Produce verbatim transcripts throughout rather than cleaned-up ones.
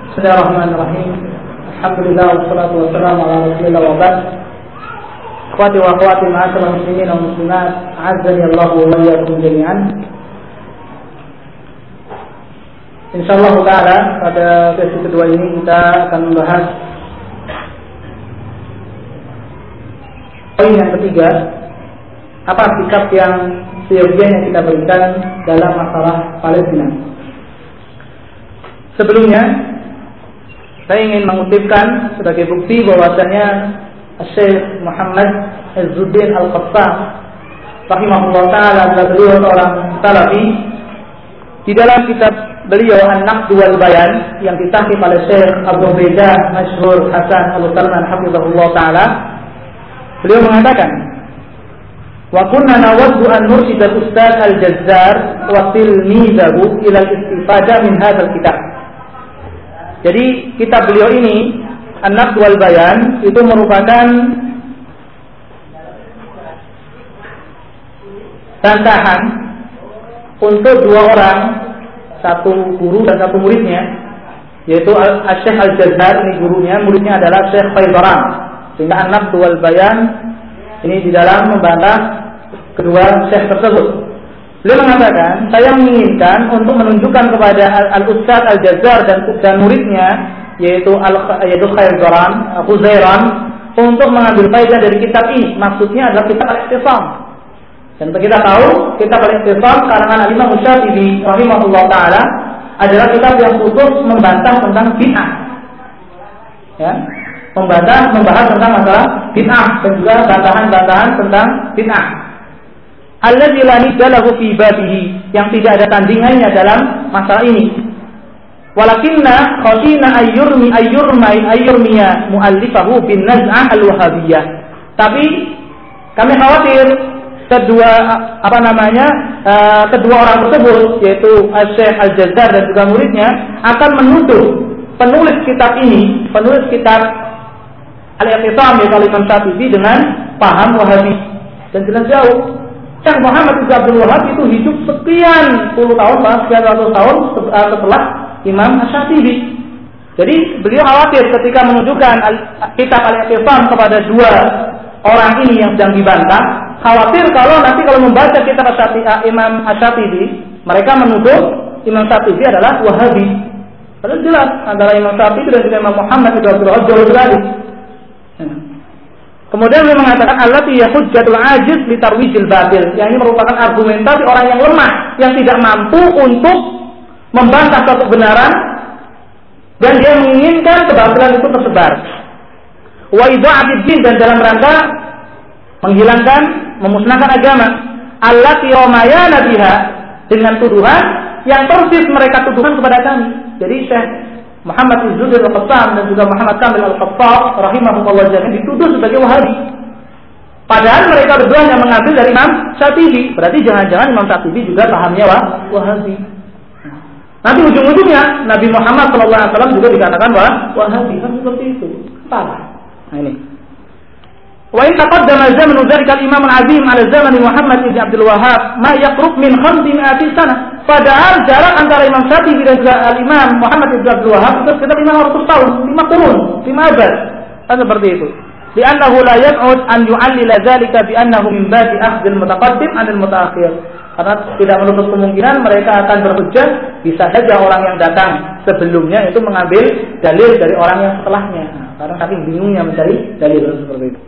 Bismillahirrahmanirrahim. Alhamdulillah wassalatu wassalamu ala Rasulillah wa ba'd. Akhwati wa akhwati ma'asyiral muslimin wal muslimat, a'azzani Allah wa iyyakum jami'an. Insyaallah taala pada sesi kedua ini kita akan membahas poin yang ketiga, apa sikap yang seyogianya kita berikan dalam masalah Palestina. Sebelumnya saya ingin mengutipkan sebagai bukti bahwasanya Syekh Muhammad Izzuddin Al-Qassam rahimahullah taala adalah beliau seorang salafi. Di dalam kitab beliau An-Naqd wal Bayan yang ditahqiq oleh Syekh Abu Ubaidah Masyhur Hasan Al-Salman hafizahullah taala, beliau mengatakan, wa kunna nawaddu an nurshida al-ustaz al-Jazzar wa tilmizahu ila al-istifadah min hadzal kitab. Jadi kitab beliau ini An-Naqd wal Bayan itu merupakan bantahan untuk dua orang, satu guru dan satu muridnya, yaitu Syekh Al-Jazzar, ini gurunya, muridnya adalah Syekh Faidaran. Sehingga An-Naqd wal Bayan ini di dalam membantah kedua syekh tersebut. Beliau mengatakan, saya menginginkan untuk menunjukkan kepada Al-Ustaz Al-Jazzar dan, dan muridnya, yaitu Al-Yaitu Khairan, Khuzairan, untuk mengambil faedah dari kitab ini. Maksudnya adalah kitab Al-Iqtisam. Dan kita tahu, kitab Al-Iqtisam karangan Al-Imam Syafi'i rahimahullah ta'ala adalah kitab yang khusus membantah tentang bid'ah. Ya, membantah, membahas tentang masalah bid'ah dan juga bantahan-bantahan tentang bid'ah. Alladzi la nidalahu fi babihi, yang tidak ada tandingannya dalam masalah ini. Walakinna khashina ayyurmi ayyurmai ayyurmiya muallifahu bin naz'ah al-wahabiyyah. Tapi kami khawatir kedua apa namanya uh, kedua orang tersebut, yaitu Syekh Al-Jazzar dan juga muridnya, akan menuduh penulis kitab ini, penulis kitab Al-Iqtisam yaitu Al-Imam Syafi'i, dengan paham Wahabi. Dan jelas jauh, Syekh Muhammad bin Abdul Wahhab itu hidup sekian puluh tahun, sekian ratus tahun setelah Imam Syafi'i. Jadi beliau khawatir ketika menunjukkan kitab Al-Iqtisam kepada dua orang ini yang sedang dibantah, khawatir kalau nanti kalau membaca kitab Syafi'i, Imam Syafi'i, mereka menuduh Imam Syafi'i adalah Wahabi. Padahal jelas antara Imam Syafi'i dan juga Imam Muhammad bin Abdul Wahhab jauh sekali. Kemudian beliau mengatakan allati ya hujjatul ajiz li tarwijil batil, yang ini merupakan argumentasi orang yang lemah, yang tidak mampu untuk membantah suatu kebenaran dan dia menginginkan kebatilan itu tersebar. Wa idha'atid din, dan dalam rangka menghilangkan, memusnahkan agama. Allati ramayana biha, dengan tuduhan yang persis mereka tuduhkan kepada kami. Jadi Syekh Muhammad Izzuddin Al-Qassam dan juga Muhammad Kamil Al-Qassam rahimahumullah jami'an dituduh sebagai Wahabi. Padahal mereka berdua yang mengambil dari Imam Syafi'i. Berarti jangan-jangan Imam Syafi'i juga pahamnya Wahabi. Nanti ujung-ujungnya Nabi Muhammad shallallahu alaihi wasallam juga dikatakan Wahabi, kan seperti itu. Parah. Nah ini. Wa in taqaddama zamanu dzalika al-Imam al-'azim ala zamani Muhammad bin Abdul Wahhab ma yaqrub min khamsimi'ati sanah. Padahal jarak antara Imam Syafi'i dan juga al-Imam Muhammad bin Abdul Wahhab itu sekitar lima ratus tahun, lima kurun, lima abad. Kan seperti itu. Li'annahu la yab'ud an yu'allila dzalika bi annahu min babi akhdhil mutaqaddim 'anil mutaakhir. Karena tidak menutup kemungkinan mereka akan berhujjah, bisa saja orang yang datang sebelumnya itu mengambil dalil dari orang yang setelahnya. Nah, karena saking bingungnya mencari dalil seperti itu.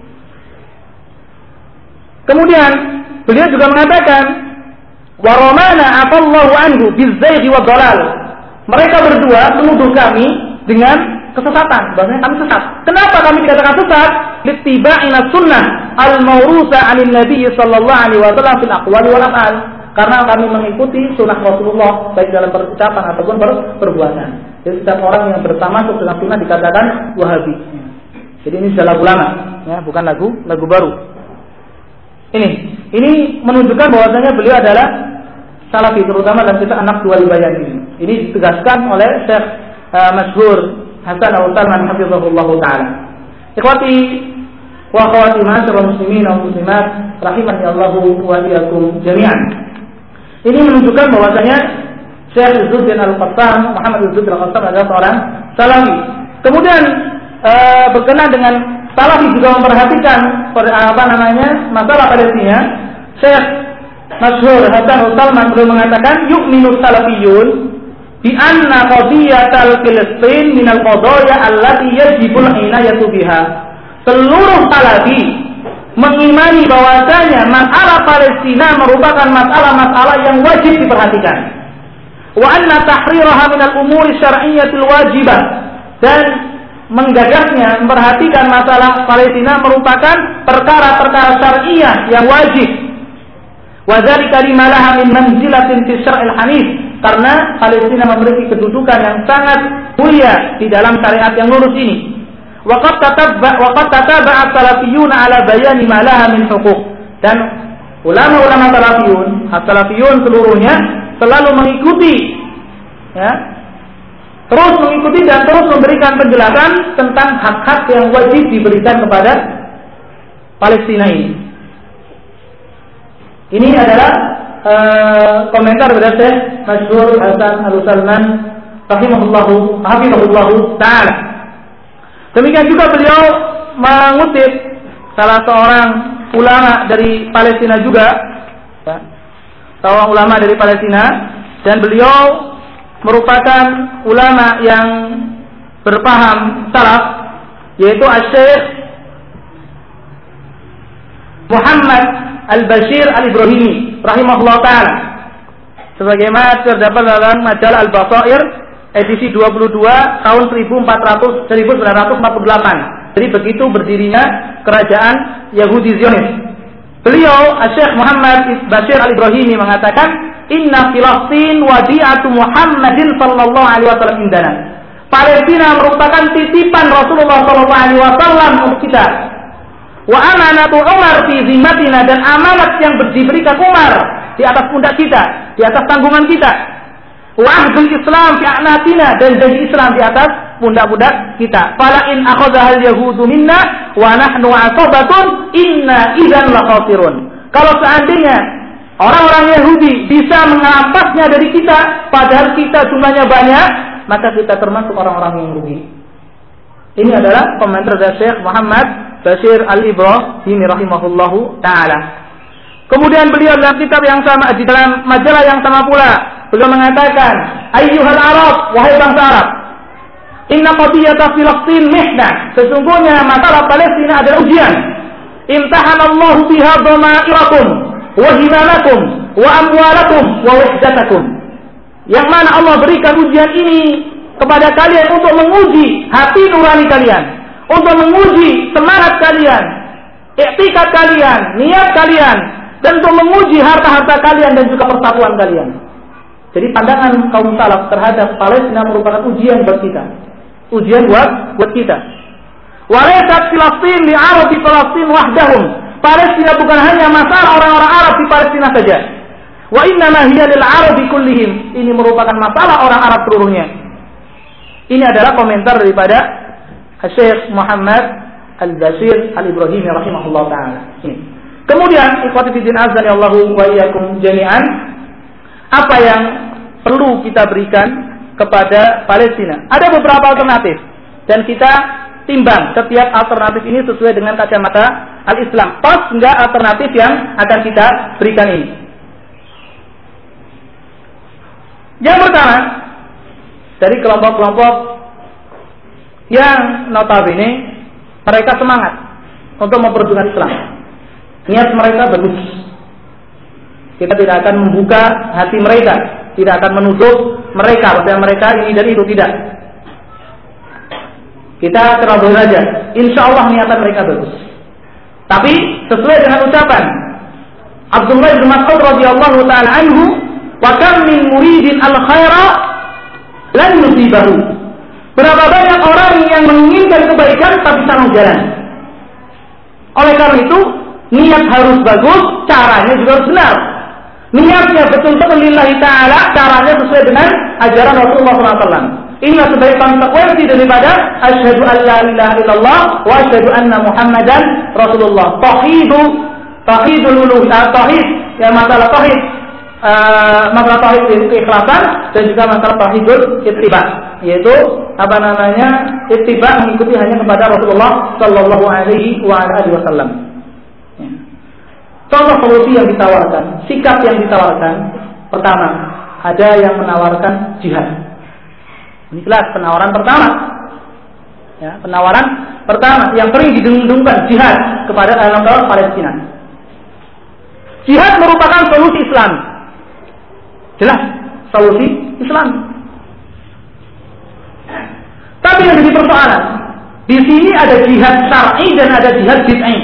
Kemudian beliau juga mengatakan, wa ramana afallahu anhu bizzaighi wa dhalal. Mereka berdua menuduh kami dengan kesesatan, bahwasanya kami sesat. Kenapa kami dikatakan sesat? Littiba'ina sunnah al-mawrusa 'anil nabiy sallallahu alaihi wasallam fil aqwali wal af'al. Karena kami mengikuti sunnah Rasulullah baik dalam perucapan ataupun perbuatan. Jadi setiap orang yang bertamasuk dengan sunnah dikatakan Wahabi. Jadi ini sudah lagu lama, ya, bukan lagu lagu baru. Ini, ini menunjukkan bahwasanya beliau adalah salafi, terutama dalam kitab An-Naqd wal Bayan ini. Ini ditegaskan oleh Syekh uh, Masyhur Hasan Al-Salman hafizahullah taala. Ikhwati wa akhwati ma'asyiral muslimin wal muslimat rahimani Allahu wa iyyakum jami'an. Ini menunjukkan bahwasanya Syekh Izzuddin Al-Qassam, Muhammad Izzuddin Al-Qassam adalah seorang Salafi. Kemudian uh, berkenaan dengan Salafi juga memperhatikan apa namanya masalah Palestina. Syekh Masyhur Hasan Salman beliau mengatakan yu'minu salafiyun bi anna qadiyatal Filistin minal qadaya allati yajibul inayatu biha. Seluruh Salafi mengimani bahwasanya masalah Palestina merupakan masalah-masalah yang wajib diperhatikan. Wa anna tahriraha minal umuri syar'iyyatil wajibah, dan menggagasnya memperhatikan masalah Palestina merupakan perkara-perkara syar'iyah yang wajib. Wa dzalika limalaha min manzilatin fi syar'il hanif, karena Palestina memiliki kedudukan yang sangat mulia di dalam syariat yang lurus ini. Wa qad tatabba wa qad tataba'a salafiyuna ala bayani ma laha min huquq, dan ulama-ulama salafiyun, as-salafiyun seluruhnya selalu mengikuti ya, terus mengikuti dan terus memberikan penjelasan tentang hak-hak yang wajib diberikan kepada Palestina ini. Ini adalah uh, komentar dari Syekh Masyhur Hasan Al-Salman rahimahullahu hafizahullahu taala. Demikian juga beliau mengutip salah seorang ulama dari Palestina juga, ya, seorang ulama dari Palestina, dan beliau merupakan ulama yang berpaham salaf, yaitu Syekh Muhammad Al-Bashir Al-Ibrahimi rahimahullah ta'ala, sebagaimana terdapat dalam majalah Al-Basair edisi dua puluh dua tahun seribu sembilan ratus empat puluh delapan. Jadi begitu berdirinya kerajaan Yahudi Zionis. Beliau Syekh Muhammad Bashir Al-Ibrahimi mengatakan, inna Filastin wadi'atu Muhammadin sallallahu alaihi wasallam indana. Palestina merupakan titipan Rasulullah sallallahu alaihi wasallam untuk kita. Wa amanatu Umar fi zimmatina, dan amanat yang diberikan Umar di atas pundak kita, di atas tanggungan kita. Wa ahdul Islam fi a'natina, dan janji Islam di atas pundak-pundak kita. Fala in akhadha al-yahudu minna wa nahnu asabatun inna idzan la khasirun. Kalau seandainya orang-orang Yahudi bisa mengerampasnya dari kita, padahal kita jumlahnya banyak, maka kita termasuk orang-orang yang rugi. Ini adalah komentar dari Syekh Muhammad Bashir Al-Ibrahimi rahimahullahu ta'ala. Kemudian beliau dalam kitab yang sama, di dalam majalah yang sama pula, beliau mengatakan, ayyuhal Arab, wahai bangsa Arab, inna qadiyata Filastin mihna, sesungguhnya masalah Palestina adalah ujian. Imtahanallahu biha dhamairakum wa himalakum wa amwalakum wa wahdatakum, yang mana Allah berikan ujian ini kepada kalian untuk menguji hati nurani kalian, untuk menguji semangat kalian, iktikad kalian, niat kalian, dan untuk menguji harta-harta kalian dan juga persatuan kalian. Jadi pandangan kaum salaf terhadap Palestina merupakan ujian buat kita, ujian buat buat kita. Walaysat Filastin li Arabi Filastin wahdahum. Palestina bukan hanya masalah orang-orang Arab di Palestina saja. Wa innama hiya lil Arabi kullihim. Ini merupakan masalah orang Arab seluruhnya. Ini adalah komentar daripada Syekh Muhammad Al-Bashir Al-Ibrahimi rahimahullah ta'ala. Kemudian ikhwati fiddin azani Allahu wa iyyakum jami'an, apa yang perlu kita berikan kepada Palestina? Ada beberapa alternatif, dan kita timbang setiap alternatif ini sesuai dengan kacamata Al-Islam. Pas enggak alternatif yang akan kita berikan ini? Yang pertama, dari kelompok-kelompok yang notabene mereka semangat untuk memperjuangkan Islam. Niat mereka bagus. Kita tidak akan membuka hati mereka, tidak akan menuduh mereka bahwa mereka ini dan itu, tidak. Kita terlalu saja, insya Allah niatan mereka bagus. Tapi sesuai dengan ucapan Abdullah bin Mas'ud radhiyallahu taala anhu, wa kam min muridin al khaira lan yusibahu. Berapa banyak orang yang menginginkan kebaikan tapi salah jalan. Oleh karena itu, niat harus bagus, caranya juga harus benar. Niatnya betul-betul lillahi ta'ala, caranya sesuai dengan ajaran Rasulullah shallallahu alaihi wasallam. Inilah sebagai konsekuensi daripada asyhadu an la ilaha illallah wa asyhadu anna Muhammadan Rasulullah. Tauhidu, tauhidul uluhiyah, tauhid, yang masalah tauhid uh, masalah tauhid keikhlasan dan juga masalah tauhidul ittiba, yaitu apa namanya ittiba, mengikuti hanya kepada Rasulullah Shallallahu Alaihi Wasallam. Ya. Contoh solusi yang ditawarkan, sikap yang ditawarkan, pertama ada yang menawarkan jihad. Ini jelas penawaran pertama. Ya, penawaran pertama yang sering didengung-dengungkan, jihad kepada orang-orang Palestina. Jihad merupakan solusi Islam. Jelas, solusi Islam. Tapi yang jadi persoalan, di sini ada jihad syar'i dan ada jihad bid'i.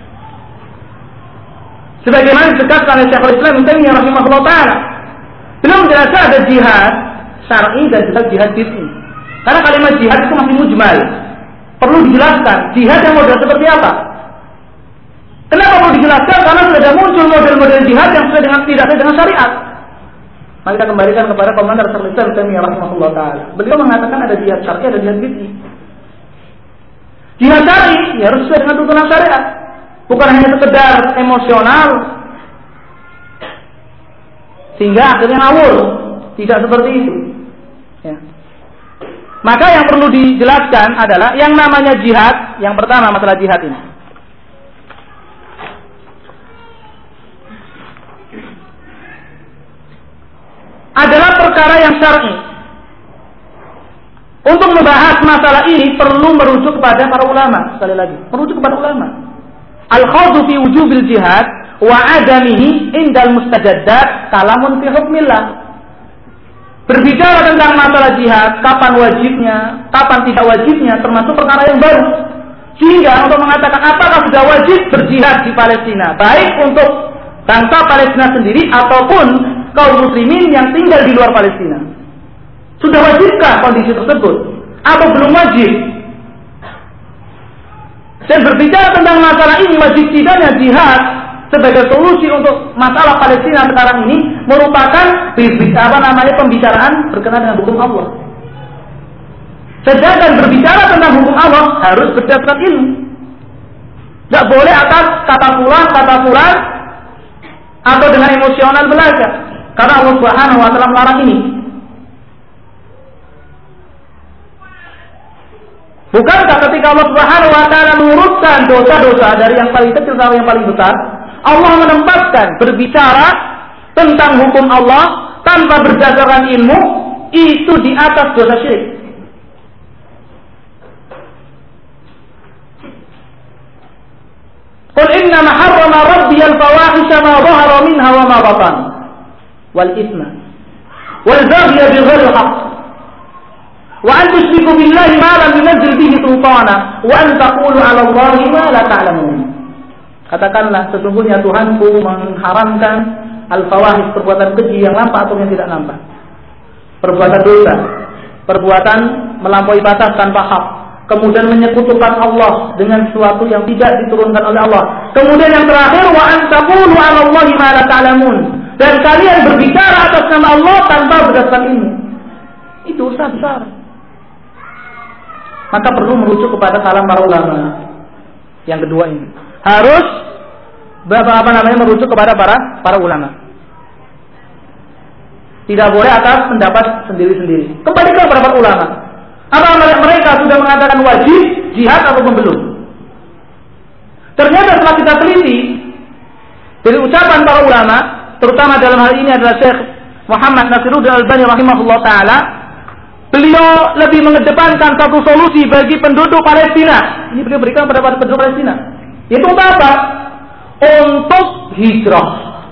Sebagaimana ditegaskan oleh Syekhul Islam Ibnu Taimiyah rahimahullah taala. Beliau menjelaskan ada jihad syar'i dan juga jihad bid'i. Karena kalimat jihad itu masih mujmal. Perlu dijelaskan jihad yang model seperti apa. Kenapa perlu dijelaskan? Karena sudah muncul model-model jihad yang sesuai dengan tidak sesuai dengan syariat. Mari kita kembalikan kepada komentar Syekhul Islam Ibnu Taimiyah rahimahullah taala. Beliau mengatakan ada jihad syar'i dan jihad bid'i. Jihad syar'i ya harus sesuai dengan tuntunan syariat. Bukan hanya sekedar emosional sehingga akhirnya ngawur. Tidak seperti itu. Ya. Maka yang perlu dijelaskan adalah yang namanya jihad. Yang pertama masalah jihad ini. Adalah perkara yang syar'i. Untuk membahas masalah ini perlu merujuk kepada para ulama. Sekali lagi, merujuk kepada ulama. Al-khawdu fi wujubil jihad wa adamihi indal mustajaddat kalamun fi hukmillah. Berbicara tentang masalah jihad, kapan wajibnya, kapan tidak wajibnya, termasuk perkara yang baru. Sehingga untuk mengatakan apakah sudah wajib berjihad di Palestina, baik untuk bangsa Palestina sendiri ataupun kaum muslimin yang tinggal di luar Palestina. Sudah wajibkah kondisi tersebut atau belum wajib? Dan berbicara tentang masalah ini, wajib tidaknya jihad sebagai solusi untuk masalah Palestina sekarang ini merupakan apa namanya pembicaraan berkenaan dengan hukum Allah. Sedangkan berbicara tentang hukum Allah harus berdasarkan ilmu. Tidak boleh atas kata fulan, kata fulan atau dengan emosional belajar. Karena Allah Subhanahu wa taala melarang ini. Bukankah ketika Allah Subhanahu wa taala mengurutkan dosa-dosa dari yang paling kecil sampai yang paling besar, Allah menempatkan berbicara tentang hukum Allah tanpa berdasarkan ilmu itu di atas dosa syirik. Qul inna ma harrama rabbi al-fawahisha ma dhahara minha wa ma batan wal itsma wal baghy bighayri haqq wa an tusyriku billahi ma lam yunzil bihi sultana wa an taqulu 'ala Allahi ma la ta'lamun. Katakanlah sesungguhnya Tuhanku mengharamkan al-fawahish, perbuatan keji yang nampak atau yang tidak nampak, perbuatan dosa, perbuatan melampaui batas tanpa hak, kemudian menyekutukan Allah dengan sesuatu yang tidak diturunkan oleh Allah, kemudian yang terakhir wa an taqulu 'ala Allahi ma la ta'lamun, dan kalian berbicara atas nama Allah tanpa berdasarkan ilmu. Itu urusan besar. Maka perlu merujuk kepada kalam para ulama. Yang kedua ini harus apa namanya merujuk kepada para para ulama. Tidak boleh atas pendapat sendiri-sendiri. Kembali ke para ulama. Apa mereka sudah mengatakan wajib jihad atau belum? Ternyata setelah kita teliti dari ucapan para ulama, terutama dalam hal ini adalah Syekh Muhammad Nasiruddin Al-Albani rahimahullah taala, beliau lebih mengedepankan satu solusi bagi penduduk Palestina. Ini beliau berikan kepada penduduk Palestina. Itu untuk apa? Untuk hijrah.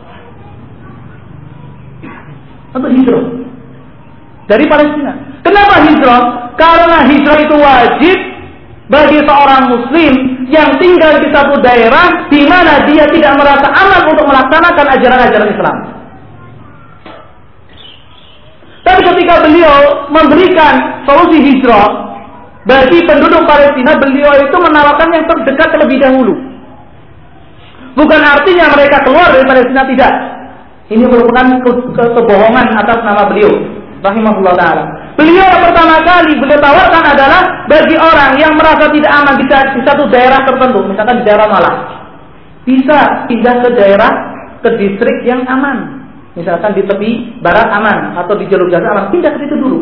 Untuk hijrah dari Palestina. Kenapa hijrah? Karena hijrah itu wajib bagi seorang muslim yang tinggal di satu daerah di mana dia tidak merasa aman untuk melaksanakan ajaran-ajaran Islam. Tapi ketika beliau memberikan solusi hijrah bagi penduduk Palestina, beliau itu menawarkan yang terdekat terlebih dahulu. Bukan artinya mereka keluar dari Palestina, tidak. Ini merupakan ke- ke- kebohongan atas nama beliau, rahimahullah ta'ala. Beliau yang pertama kali beliau tawarkan adalah bagi orang yang merasa tidak aman di, di satu daerah tertentu, misalkan di daerah Malang, bisa pindah ke daerah, ke distrik yang aman, misalkan di tepi barat aman atau di jalur Gaza aman, pindah ke situ dulu.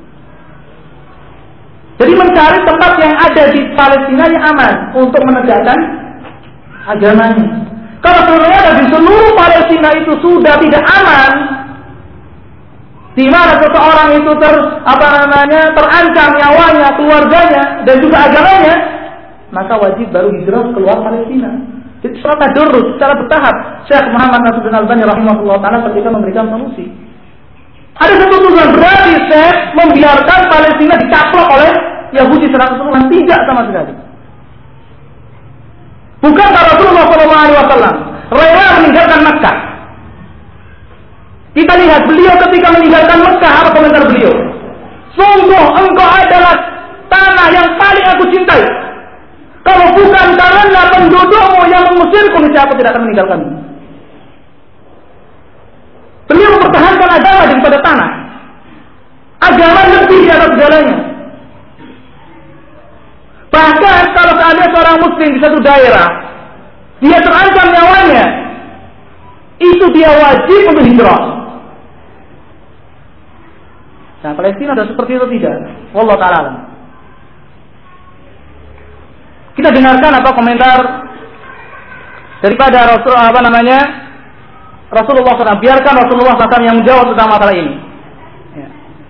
Jadi mencari tempat yang ada di Palestina yang aman untuk menegakkan agamanya. Kalau sebenarnya di seluruh Palestina itu sudah tidak aman, di mana seseorang itu ter apa namanya terancam nyawanya, keluarganya dan juga agamanya, maka wajib baru hijrah keluar Palestina. Jadi secara tadarrus, secara bertahap, Syekh Muhammad Nasiruddin Albani rahimahullah taala ketika memberikan solusi. Ada satu tujuan berarti Syekh membiarkan Palestina dicaplok oleh Yahudi secara keseluruhan, tidak sama sekali. Bukankah Rasulullah shallallahu alaihi wasallam rela meninggalkan Mekah? Kita lihat beliau ketika meninggalkan Mekah, apa komentar beliau? Sungguh engkau adalah tanah yang paling aku cintai. Kalau bukan karena pendudukmu yang mengusirku, niscaya aku tidak akan meninggalkanmu. Beliau mempertahankan agama daripada tanah. Agama lebih di atas segalanya. Bahkan kalau seandainya seorang muslim di satu daerah, dia terancam nyawanya, itu dia wajib untuk hijrah. Nah, Palestina sudah seperti itu tidak? Wallahu ta'ala. Kita dengarkan apa komentar daripada Rasul apa namanya Rasulullah shallallahu alaihi wasallam. Biarkan Rasulullah shallallahu alaihi wasallam yang menjawab tentang masalah ini. Ya.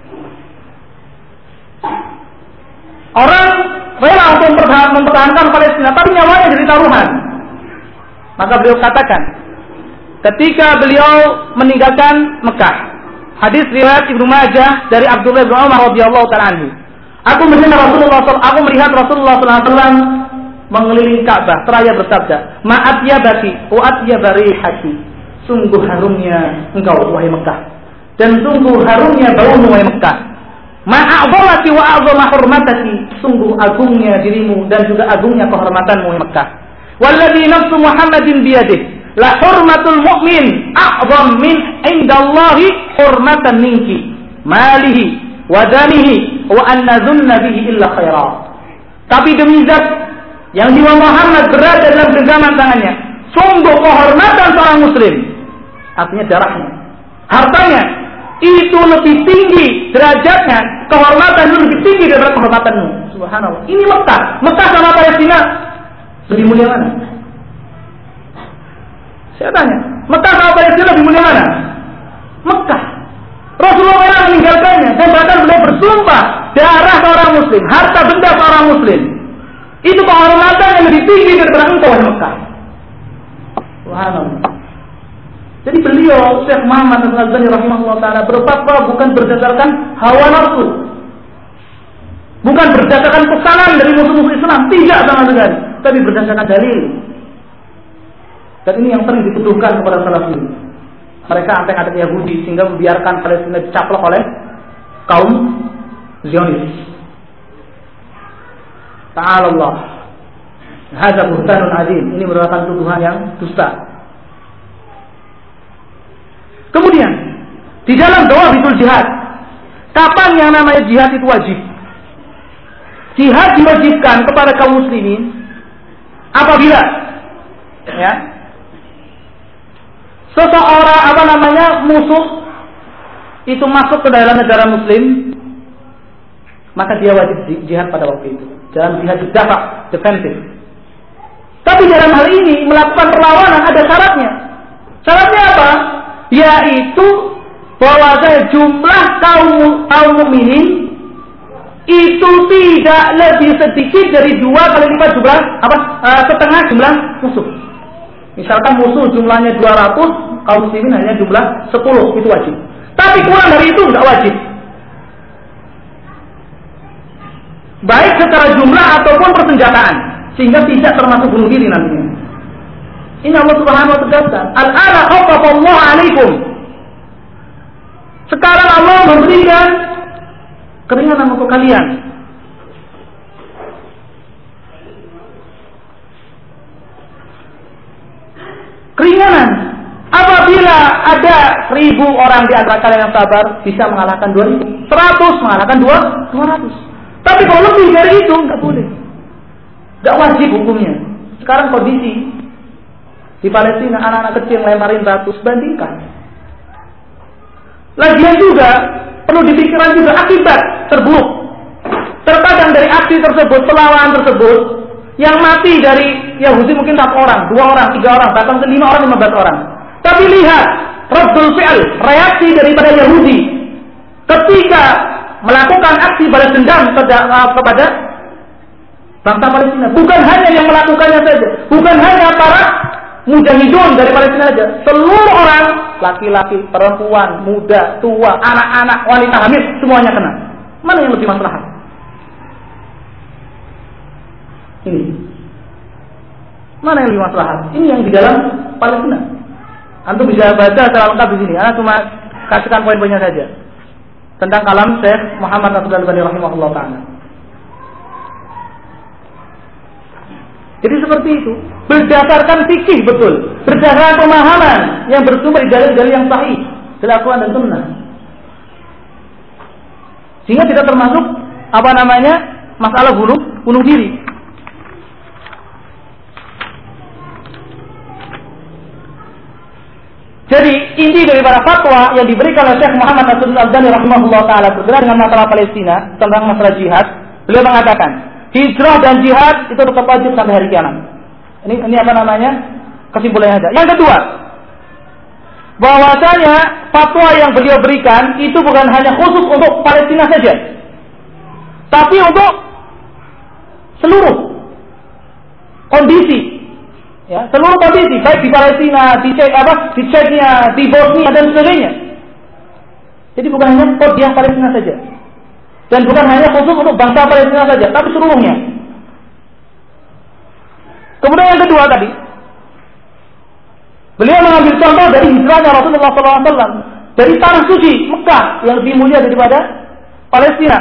Orang rela untuk mempertahankan Palestina, tapi nyawanya jadi taruhan. Maka beliau katakan, ketika beliau meninggalkan Mekah, hadis riwayat Ibnu Majah dari Abdullah bin Umar radhiyallahu taala anhu. Aku mendengar Rasulullah aku melihat Rasulullah sallallahu alaihi wasallam mengelilingi Ka'bah seraya bersabda, "Ma'atyabaki wa atyabari hati." Sungguh harumnya engkau wahai Mekah, dan sungguh harumnya baumu wahai Mekah. Ma'azamati wa azama hurmatati, sungguh agungnya dirimu dan juga agungnya kehormatanmu wahai Mekah. Walladzi nafsu Muhammadin biyadihi, la hurmatul mu'min a'zam min indallahi hurmatan minki, malihi wa damihi wa an nadhunna bihi illa khaira. Tapi demi zat yang jiwa Muhammad berada dalam genggaman tangannya, sungguh kehormatan seorang muslim, artinya darahnya, hartanya, itu lebih tinggi derajatnya, kehormatan itu lebih tinggi daripada kehormatanmu. Subhanallah. Ini Mekah, Mekah sama Palestina lebih mulia mana? Saya tanya, Mekah sama Palestina lebih mulia mana? Mekah. Rasulullah meninggalkannya dan bahkan beliau bersumpah darah seorang muslim, harta benda seorang muslim, itu kehormatan yang lebih tinggi daripada engkau di Mekah. Subhanallah. Jadi beliau Syekh Muhammad Al-Albani rahimahullah taala berfatwa bukan berdasarkan hawa nafsu, bukan berdasarkan pesanan dari musuh-musuh Islam, tidak sama sekali, tapi berdasarkan dalil. Dan ini yang sering dituduhkan kepada salafiyun. Mereka antek-antek Yahudi sehingga membiarkan Palestina dicaplok oleh kaum Zionis. Ta'ala Allah. Hadza buhtanun azim. Ini merupakan tuduhan yang dusta. Kemudian di dalam dawabitul jihad, kapan yang namanya jihad itu wajib? Jihad diwajibkan kepada kaum muslimin apabila ya seseorang apa namanya musuh itu masuk ke dalam negara muslim, maka dia wajib jihad pada waktu itu. Dalam jihad dafa, defensif. Tapi dalam hal ini melakukan perlawanan ada syaratnya. Syaratnya apa? Yaitu bahwa jumlah kaum kaum mukminin itu tidak lebih sedikit dari dua kali lipat jumlah apa uh, setengah jumlah musuh. Misalkan musuh jumlahnya dua ratus, kaum muslimin hanya jumlah sepuluh, itu wajib. Tapi kurang dari itu tidak wajib. Baik secara jumlah ataupun persenjataan, sehingga tidak termasuk bunuh diri nantinya. Ini Allah Subhanahu wa taala. Al-ana khafafallahu 'alaikum. Sekarang Allah memberikan keringanan untuk kalian. Keringanan apabila ada seribu orang di antara kalian yang sabar bisa mengalahkan dua ribu, seratus mengalahkan dua ratus. Tapi kalau lebih dari itu nggak boleh, nggak wajib hukumnya. Sekarang kondisi di Palestina anak-anak kecil lemparin batu, bandingkan Lagian juga perlu dipikirkan juga akibat terburuk. Terkadang dari aksi tersebut, perlawanan tersebut, yang mati dari Yahudi mungkin satu orang, dua orang, tiga orang, bahkan ke lima orang, lima belas orang. Tapi lihat raddul fi'al, reaksi daripada Yahudi ketika melakukan aksi balas dendam kepada bangsa Palestina. Bukan hanya yang melakukannya saja, bukan hanya para mujahidun dari Palestina saja, seluruh orang, laki-laki, perempuan, muda, tua, anak-anak, wanita hamil, semuanya kena. Mana yang lebih maslahat? Ini. Mana yang lebih maslahat? Ini yang di dalam Palestina. Antum bisa baca secara lengkap di sini. Ana cuma kasihkan poin-poinnya saja tentang kalam Syekh Muhammad Nasrul Albani rahimahullah taala. Jadi seperti itu, berdasarkan fikih betul, berdasarkan pemahaman yang bersumber dari dalil-dalil yang sahih, dari Al-Quran dan Sunnah. Sehingga tidak termasuk apa namanya masalah bunuh bunuh diri. Jadi inti daripada fatwa yang diberikan oleh Syekh Muhammad Nasrul Albani rahimahullah taala berkaitan dengan masalah Palestina, tentang masalah jihad, beliau mengatakan hijrah dan jihad itu tetap wajib sampai hari kiamat. Ini ini apa namanya? Kesimpulannya saja. Yang kedua, bahwasanya fatwa yang beliau berikan itu bukan hanya khusus untuk Palestina saja, tapi untuk seluruh kondisi, ya, seluruh kondisi, baik di Palestina, di Cek apa, di Chechnya, di Bosnia dan sebagainya. Jadi bukan hanya qadiyah Palestina saja. Dan bukan hanya khusus untuk bangsa Palestina saja, tapi seluruhnya. Kemudian yang kedua tadi, beliau mengambil contoh dari hijrahnya Rasulullah shallallahu alaihi wasallam dari tanah suci Mekah yang lebih mulia daripada Palestina.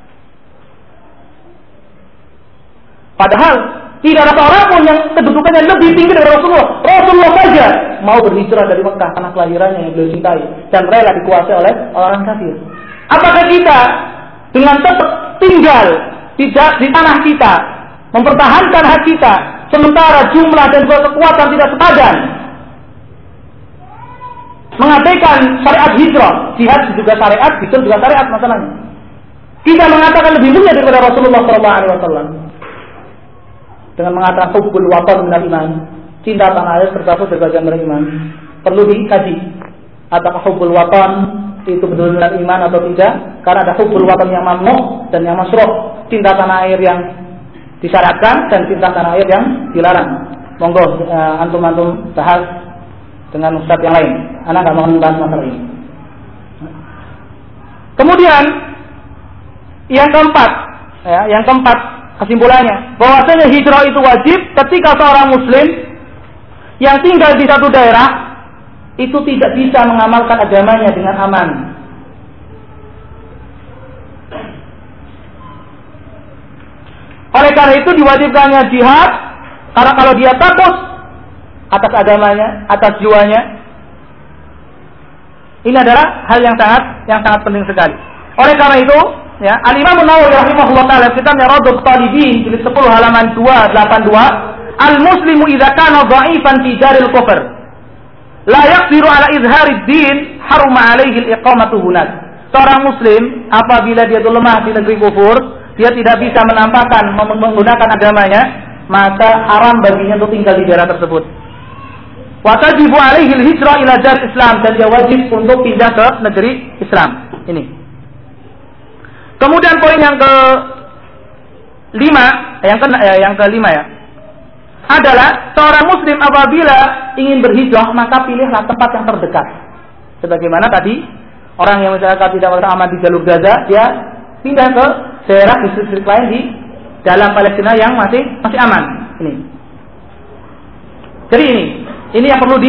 Padahal tidak ada seorang pun yang kedudukannya lebih tinggi dari Rasulullah. Rasulullah saja mau berhijrah dari Mekah, tanah kelahirannya yang beliau cintai, dan rela dikuasai oleh orang kafir. Apakah kita dengan tetap tinggal di, di tanah kita, mempertahankan hak kita, sementara jumlah dan juga kekuatan tidak sepadan, mengabaikan syariat hijrah, jihad juga syariat, hijrah juga syariat masalahnya. Kita mengatakan lebih mulia daripada Rasulullah shallallahu alaihi wasallam dengan mengatakan hubbul watan minal iman, cinta tanah air termasuk sebagian dari iman. Perlu dikaji apakah hubbul watan itu benar-benar iman atau tidak, karena ada hubbul watan yang mamnu dan yang masruh, cinta tanah air yang disyaratkan dan cinta tanah air yang dilarang. Monggo uh, antum-antum bahas dengan ustaz yang lain. Anak enggak mau membahas masalah ini. Kemudian yang keempat, ya, yang keempat kesimpulannya bahwasanya hijrah itu wajib ketika seorang muslim yang tinggal di satu daerah itu tidak bisa mengamalkan agamanya dengan aman. Oleh karena itu diwajibkannya jihad, karena kalau dia takut atas agamanya, atas jiwanya, ini adalah hal yang sangat yang sangat penting sekali. Oleh karena itu, ya, Al-Imam An-Nawawi rahimahullah taala kitabnya Radul Talibin jilid sepuluh halaman dua ratus delapan puluh dua, al-muslimu idza kana dha'ifan fi daril kufr la yaqdiru ala izharid din haruma alaihi al-iqamatu hunak. Seorang muslim apabila dia lemah di negeri kufur, dia tidak bisa menampakkan menggunakan agamanya, maka haram baginya untuk tinggal di daerah tersebut. Wa tajibu alaihi al-hijrah ila dar Islam, dan dia wajib untuk pindah ke negeri Islam. Ini. Kemudian poin yang ke lima, yang ke yang kelima ya, adalah seorang muslim apabila ingin berhijrah maka pilihlah tempat yang terdekat. Sebagaimana tadi orang yang misalkan tidak merasa aman di jalur Gaza, dia pindah ke daerah distrik lain di dalam Palestina yang masih masih aman. Ini. Jadi ini, ini yang perlu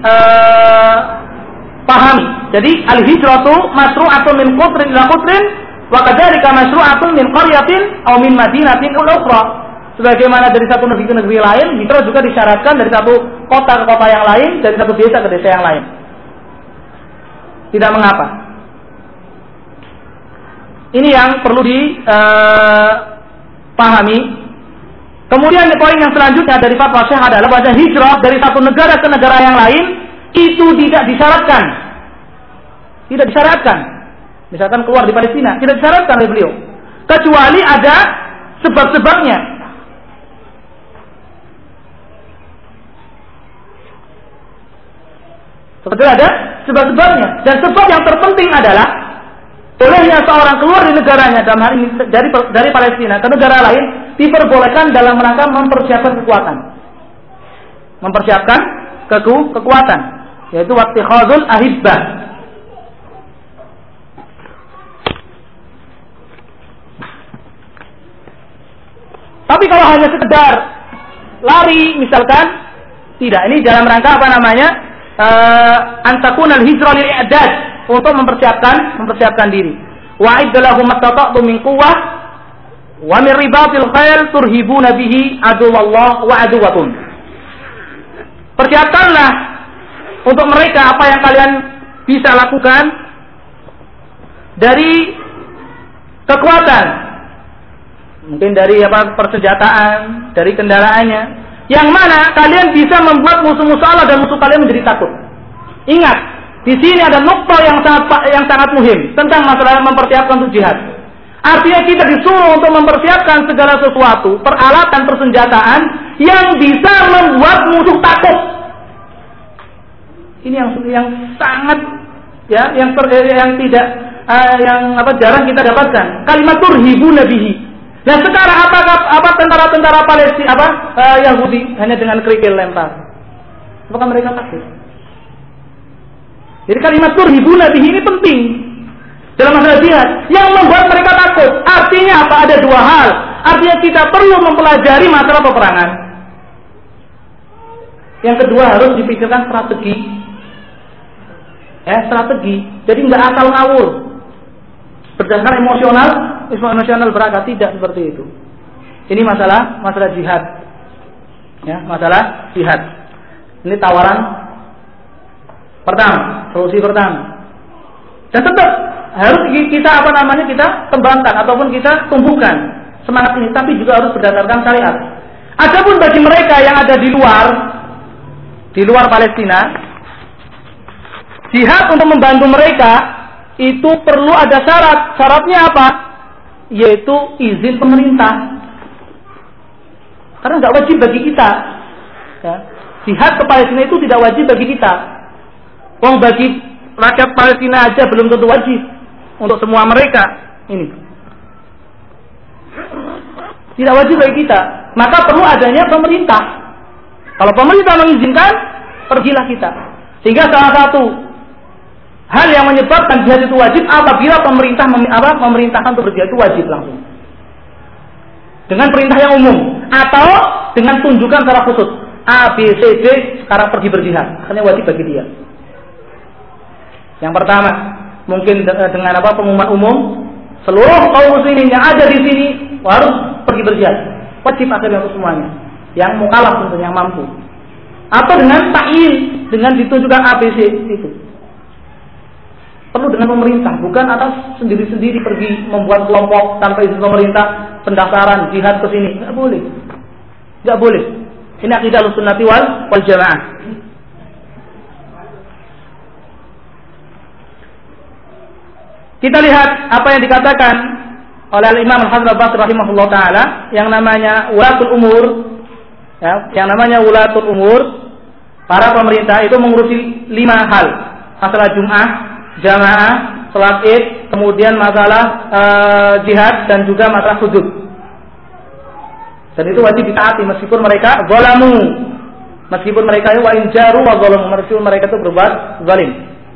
dipahami. Uh, Jadi al-hijratu masru'atun min qutrin ila qutrin, wa kadzalika masru'atun min qaryatin aw min madinatin ukhra. Sebagaimana dari satu negeri ke negeri lain, hijrah juga disyaratkan dari satu kota ke kota yang lain, dari satu desa ke desa yang lain. Tidak mengapa. Ini yang perlu dipahami. Uh, Kemudian poin yang selanjutnya dari fatwa Syekh adalah bahwa hijrah dari satu negara ke negara yang lain itu tidak disyaratkan Tidak disyaratkan. Misalkan keluar di Palestina, tidak disyaratkan oleh beliau. Kecuali ada sebab-sebabnya. Seperti ada sebab-sebabnya. Dan sebab yang terpenting adalah bolehnya seorang keluar di negaranya, dalam hal ini dari dari Palestina ke negara lain, diperbolehkan dalam rangka mempersiapkan kekuatan. Mempersiapkan keku, kekuatan, yaitu wattikhadzul ahibbah. Tapi kalau hanya sekedar lari misalkan, tidak, ini dalam rangka apa namanya? Uh, antakunal hijrah lil i'dad, untuk mempersiapkan mempersiapkan diri. Wa'iddu lahum mastata'tum min quwwah wa min ribatil khail turhibuna bihi aduwallah wa aduwakum. Persiapkanlah untuk mereka apa yang kalian bisa lakukan dari kekuatan, mungkin dari apa persenjataan, dari kendaraannya, yang mana kalian bisa membuat musuh-musuh Allah dan musuh kalian menjadi takut. Ingat, di sini ada nukta yang sangat yang sangat muhim tentang masalah mempersiapkan untuk jihad. Artinya kita disuruh untuk mempersiapkan segala sesuatu, peralatan, persenjataan yang bisa membuat musuh takut. Ini yang yang sangat ya, yang ter, yang tidak uh, yang apa jarang kita dapatkan. Kalimat turhibuna bihi. Nah, sekarang apa apa tentara-tentara Palestina apa uh, Yahudi hanya dengan kerikil lempar? Apakah mereka takut? Jadi kalimat turhibuna bihi ini penting dalam masalah jihad, yang membuat mereka takut. Artinya apa? Ada dua hal. Artinya kita perlu mempelajari masalah peperangan. Yang kedua, harus dipikirkan strategi. Ya, strategi. Jadi nggak asal ngawur. Berdasarkan emosional, emosional berakal, tidak seperti itu. Ini masalah masalah jihad. Ya, masalah jihad. Ini tawaran pertama, solusi pertama. Dan tetap harus kita apa namanya kita kembangkan ataupun kita tumbuhkan semangat ini, tapi juga harus berdasarkan syariat. Adapun bagi mereka yang ada di luar di luar Palestina, jihad untuk membantu mereka itu perlu ada syarat. Syaratnya apa? Yaitu izin pemerintah. Karena nggak wajib bagi kita. Ya. Jihad ke Palestina itu tidak wajib bagi kita. Wong bagi rakyat Palestina aja belum tentu wajib untuk semua mereka ini. Tidak wajib bagi kita. Maka perlu adanya pemerintah. Kalau pemerintah mengizinkan, pergilah kita. Sehingga salah satu hal yang menyebabkan jihad itu wajib apabila pemerintah mem, apa, memerintahkan untuk berjihad itu wajib langsung. Dengan perintah yang umum atau dengan tunjukkan secara khusus. A, B, C, D sekarang pergi berjihad. Akhirnya wajib bagi dia. Yang pertama, mungkin dengan apa pengumuman umum, seluruh kaum muslimin yang ada di sini harus pergi berjihad. Wajib akhirnya untuk semuanya. Yang mukallaf tentunya, yang mampu. Atau dengan ta'yin, dengan ditunjukkan A, B, C itu. Perlu dengan pemerintah, bukan atas sendiri-sendiri pergi membuat kelompok tanpa izin pemerintah, pendaftaran jihad ke sini. Enggak boleh. Enggak boleh. Ini akidah Ahlussunnah wal wal Jamaah. Kita lihat apa yang dikatakan oleh Imam Al-Hasan Al-Basri rahimahullah taala yang namanya ulatul umur, ya, yang namanya ulatul umur, para pemerintah itu mengurusi lima hal. Masalah Jum'ah, jamaah, salat Id, kemudian masalah uh, jihad dan juga masalah hudud. Dan itu wajib ditaati meskipun mereka zalamu, meskipun mereka wa in jaru wa zalamu, meskipun mereka itu berbuat zalim.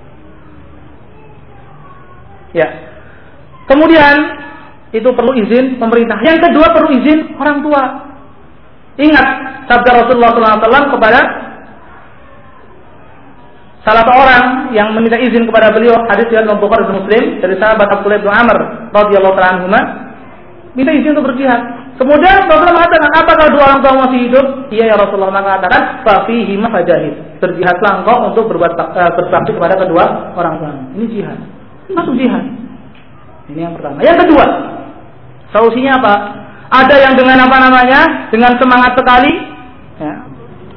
Ya. Kemudian itu perlu izin pemerintah. Yang kedua perlu izin orang tua. Ingat sabda Rasulullah sallallahu alaihi wasallam kepada salah seorang yang meminta izin kepada beliau, hadis riwayat Imam Bukhari dan Muslim dari sahabat Abdullah bin Amr radhiyallahu ta'ala anhuma, minta izin untuk berjihad. Kemudian Rasulullah mengatakan, apakah dua orang tua masih hidup? Iya ya Rasulullah. Maka katakan, fa fihi ma fajahid. Berjihadlah engkau untuk berbuat uh, berbakti kepada kedua orang tua. Ini jihad. Masuk jihad. Ini yang pertama. Yang kedua, solusinya apa? Ada yang dengan apa namanya? Dengan semangat sekali, ya,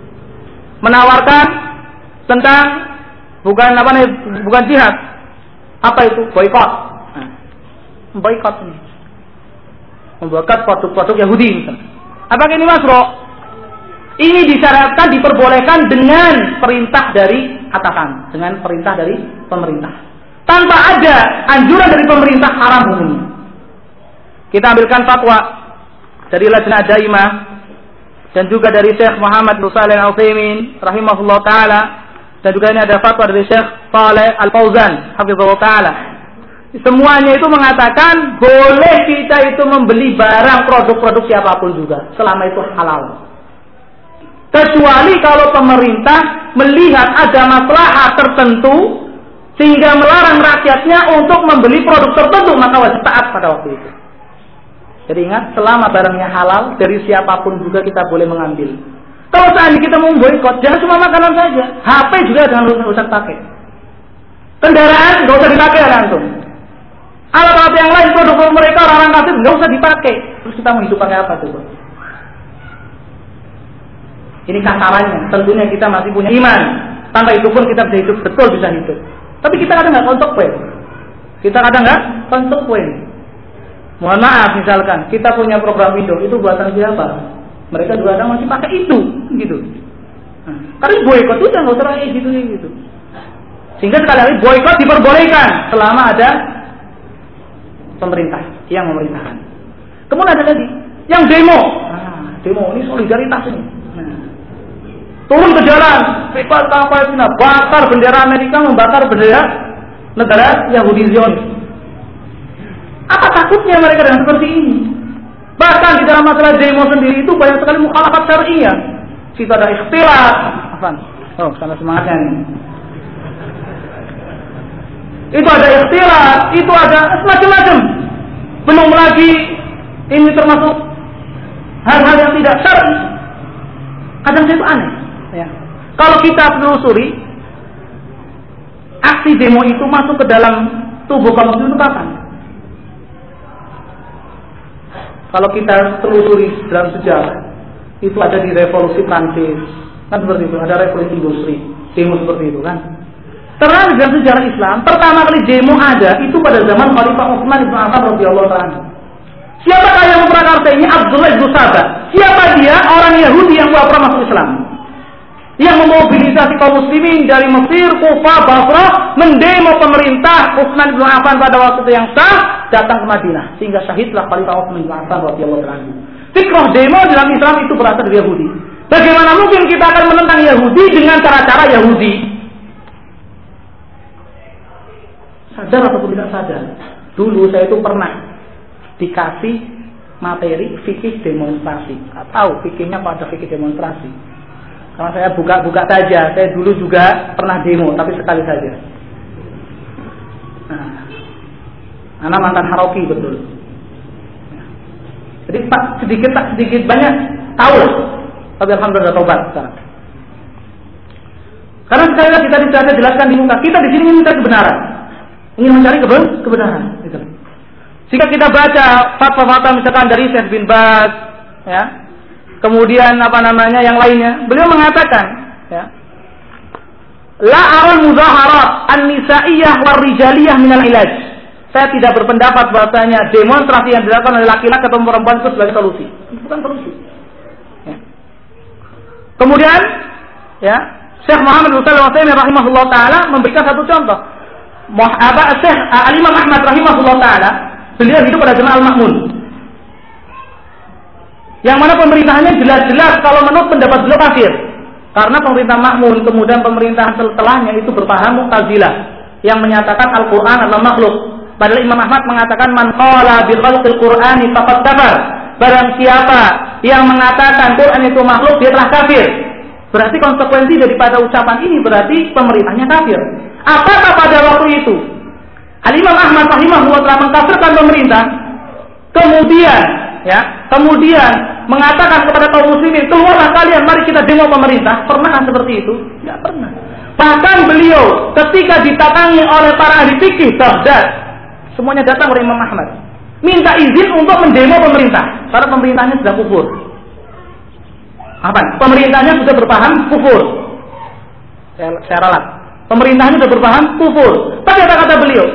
menawarkan tentang bukan apa nih, bukan jihad, Apa itu? Boikot. Nah, boikot ini. Memboikot produk-produk Yahudi misalnya. Apakah ini masro? Ini disyaratkan, diperbolehkan dengan perintah dari atasan, dengan perintah dari pemerintah. Tanpa ada anjuran dari pemerintah, haram hukumnya. Kita ambilkan fatwa dari Lajnah Daimah dan juga dari Syekh Muhammad bin Shalih Al-Utsaimin rahimahullah taala, dan juga ini ada fatwa dari Syekh Shalih Al-Fauzan hafizahullah taala. Semuanya itu mengatakan boleh kita itu membeli barang produk-produk siapapun juga selama itu halal. Kecuali kalau pemerintah melihat ada maslahat tertentu sehingga melarang rakyatnya untuk membeli produk tertentu, maka wajib taat pada waktu itu. Jadi ingat, selama barangnya halal dari siapapun juga kita boleh mengambil. Kalau seandainya kita mau boikot, jangan cuma makanan saja, H P juga jangan usah pakai. Kendaraan nggak usah dipakai langsung. Alat-alat yang lain produk mereka orang-orang kafir nggak usah dipakai. Terus kita mau hidup pakai apa coba? Ini kasarannya. Tentunya kita masih punya iman. Tanpa itu pun kita bisa hidup, betul bisa hidup. Tapi kita kadang nggak konsekuen. Kita kadang nggak konsekuen. Mohon maaf misalkan kita punya program Windows itu buatan siapa? Mereka juga kadang masih pakai itu, gitu. Nah, tapi boikot itu nggak usah kayak gitu gitu. Sehingga sekali lagi boikot diperbolehkan selama ada pemerintah yang memerintahkan. Kemudian ada lagi yang demo. Nah, demo ini solidaritas ini. Nah, turun ke jalan, bebas Palestina, bakar bendera Amerika, membakar bendera negara Yahudi Zionis. Apa takutnya mereka dengan seperti ini? Bahkan di dalam masalah demo sendiri itu banyak sekali mukhalafat syar'iyyah. Situ ada ikhtilaf. Afan. Oh, sama semangatnya nih. Itu ada ikhtilaf, itu ada macam-macam. Belum lagi ini termasuk hal-hal yang tidak syar'i. Kadang itu aneh. Ya. Kalau kita telusuri, aksi demo itu masuk ke dalam tubuh kaum muslimin kapan? Kalau kita telusuri dalam sejarah, itu ada di revolusi Prancis, kan seperti itu, ada revolusi industri, demo seperti itu kan. Terang dalam sejarah Islam, pertama kali demo ada itu pada zaman Khalifah Utsman bin Affan radhiyallahu anhu. Siapakah yang memprakarsai ini? Abdullah bin Sabah. Siapa dia? Orang Yahudi yang pura-pura masuk Islam, yang memobilisasi kaum muslimin dari Mesir, Kufah, Basrah, mendemo pemerintah Utsman bin Affan pada waktu yang sah, datang ke Madinah, sehingga syahidlah Khalifah Utsman bin Affan radhiyallahu anhu. Fikrah demo dalam Islam itu berasal dari Yahudi. Bagaimana mungkin kita akan menentang Yahudi dengan cara-cara Yahudi? Sadar ataupun tidak sadar, dulu saya itu pernah dikasih materi fikih demonstrasi. Nggak tahu fikihnya pada fikih demonstrasi. Karena saya buka-buka saja, saya dulu juga pernah demo, tapi sekali saja. Nah, anak mantan Haroki betul. Jadi tak sedikit tak sedikit banyak tahu, tapi alhamdulillah taubat sekarang. Karena sekali lagi tadi saya jelaskan di muka, kita di sini ingin mencari kebenaran, ingin mencari kebenaran. Gitu. Jika kita baca fatwa-fatwa misalkan dari Syekh bin Baz, ya, kemudian apa namanya yang lainnya, beliau mengatakan, ya, la aral muzaharat an-nisa'iyyah war-rijaliyah minal ilaj. Saya tidak berpendapat bahasanya demonstrasi yang dilakukan oleh laki-laki atau perempuan itu sebagai solusi. Itu bukan solusi. Ya. Kemudian, ya, Syekh Muhammad bin Shalih Al-Utsaimin rahimahullah taala memberikan satu contoh. Muhammad Syekh Al-Imam Ahmad rahimahullah taala, beliau hidup pada zaman Al-Ma'mun. Yang mana pemerintahannya jelas-jelas kalau menurut pendapat beliau kafir. Karena pemerintah Ma'mun, kemudian pemerintahan setelahnya itu berpaham Mu'tazilah yang menyatakan Al-Qur'an adalah makhluk. Padahal Imam Ahmad mengatakan man qala bi khalqil Qur'ani faqad kafar. Barang siapa yang mengatakan Quran itu makhluk, dia telah kafir. Berarti konsekuensi daripada ucapan ini berarti pemerintahnya kafir. Apakah pada waktu itu Al-Imam Ahmad rahimahullah telah mengkafirkan pemerintah? Kemudian, ya, kemudian mengatakan kepada kaum muslimin, keluarlah kalian, mari kita demo pemerintah. Pernah seperti itu? Tidak pernah. Bahkan beliau ketika ditatangi oleh para ahli fikih Baghdad, semuanya datang oleh Imam Ahmad, minta izin untuk mendemo pemerintah karena pemerintahnya sudah kufur. Apa? Pemerintahnya sudah berpaham kufur. Saya, saya ralat. Pemerintahnya sudah berpaham kufur. Tapi kata-kata beliau,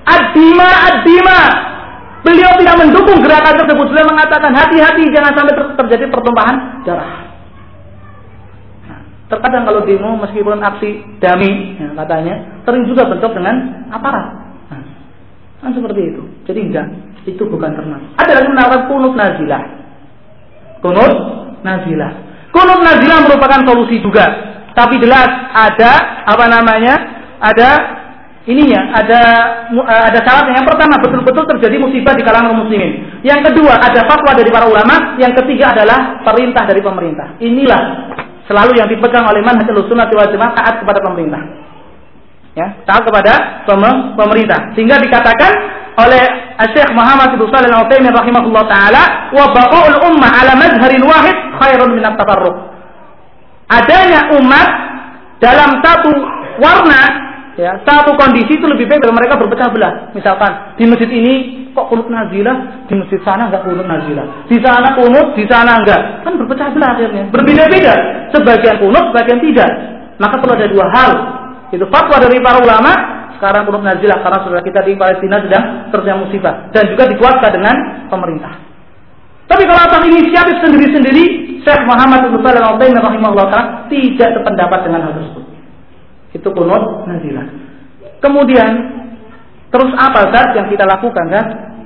ad-dima ad-dima. Beliau tidak mendukung gerakan tersebut. Beliau mengatakan hati-hati jangan sampai ter- terjadi pertumpahan darah. Nah, terkadang kalau demo meskipun aksi damai ya, katanya sering juga bentrok dengan aparat. Nah, kan seperti itu. Jadi enggak, itu bukan termasuk. Ada lagi menawarkan kunut nazilah. Kunut nazilah. Kunut nazilah merupakan solusi juga. Tapi jelas ada apa namanya? Ada ininya, ada ada syaratnya. Yang pertama, betul-betul terjadi musibah di kalangan muslimin. Yang kedua, ada fatwa dari para ulama. Yang ketiga adalah perintah dari pemerintah. Inilah selalu yang dipegang oleh manhaj Ahlussunnah wal Jamaah, taat kepada pemerintah. Ya, taat kepada pemerintah. Sehingga dikatakan oleh Syekh Muhammad bin Shalih Al-Utsaimin rahimahullah taala, wa baqa'ul ummah ala mazharin wahid khairun min at-tafarruq. Adanya umat dalam satu warna, ya, satu kondisi itu lebih baik dari mereka berpecah belah. Misalkan di masjid ini kok kunut nazilah, di masjid sana enggak kunut nazilah. Di sana kunut, di sana enggak. Kan berpecah belah akhirnya. Berbeda-beda. Sebagian kunut, sebagian tidak. Maka perlu ada dua hal. Itu fatwa dari para ulama. Sekarang kunut nazilah karena saudara kita di Palestina sedang terjadi musibah dan juga dikuatkan dengan pemerintah. Tapi kalau atas inisiatif sendiri-sendiri, Syekh Muhammad bin Shalih Al-Utsaimin rahimahullah taala tidak sependapat dengan hal tersebut. Itu kunut nazilah. Kemudian terus apa Zat yang kita lakukan kan?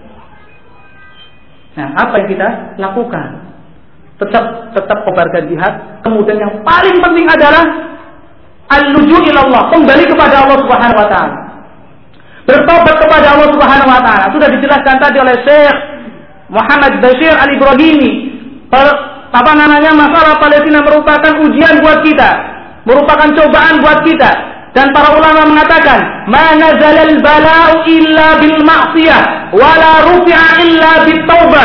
Nah, apa yang kita lakukan? Tetap tetap kobarkan jihad. Kemudian yang paling penting adalah al-luju' ilallah, kembali kepada Allah Subhanahu wa taala. Bertobat kepada Allah Subhanahu wa taala. Sudah dijelaskan tadi oleh Syekh Muhammad Bashir Al-Ibrahimi. Apa namanya, masalah Palestina merupakan ujian buat kita, merupakan cobaan buat kita. Dan para ulama mengatakan, "Ma nazalal bala'u illa bil ma'siyah, wa la rufi'a illa bit taubah."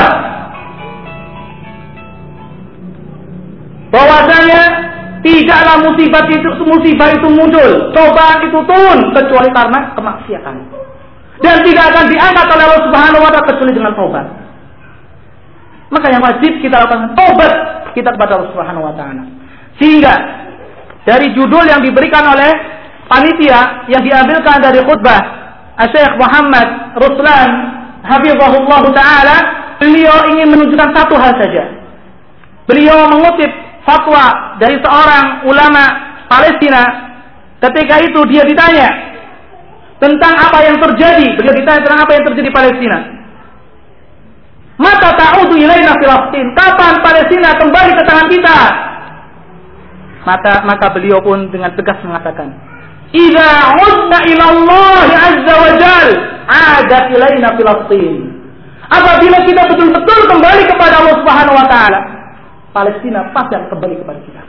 Bahwasanya tidaklah musibah itu musibah itu muncul, cobaan itu turun kecuali karena kemaksiatan. Dan tidak akan diangkat oleh Allah Subhanahu wa taala kecuali dengan taubat. Maka yang wajib kita lakukan taubat kita kepada Allah Subhanahu wa taala. Sehingga dari judul yang diberikan oleh panitia yang diambilkan dari khutbah Syekh Muhammad Ruslan hafizahullah taala, beliau ingin menunjukkan satu hal saja. Beliau mengutip fatwa dari seorang ulama Palestina. Ketika itu dia ditanya tentang apa yang terjadi, beliau ditanya tentang apa yang terjadi di Palestina. Mata ta'udu ilaina Filastin, kapan Palestina kembali ke tangan kita? Maka maka beliau pun dengan tegas mengatakan, "Idza 'udna ila Allah 'azza wa jal, 'adat ilaina Filastin." Apabila kita betul-betul kembali kepada Allah Subhanahu wa taala, Palestina pasti akan kembali kepada kita.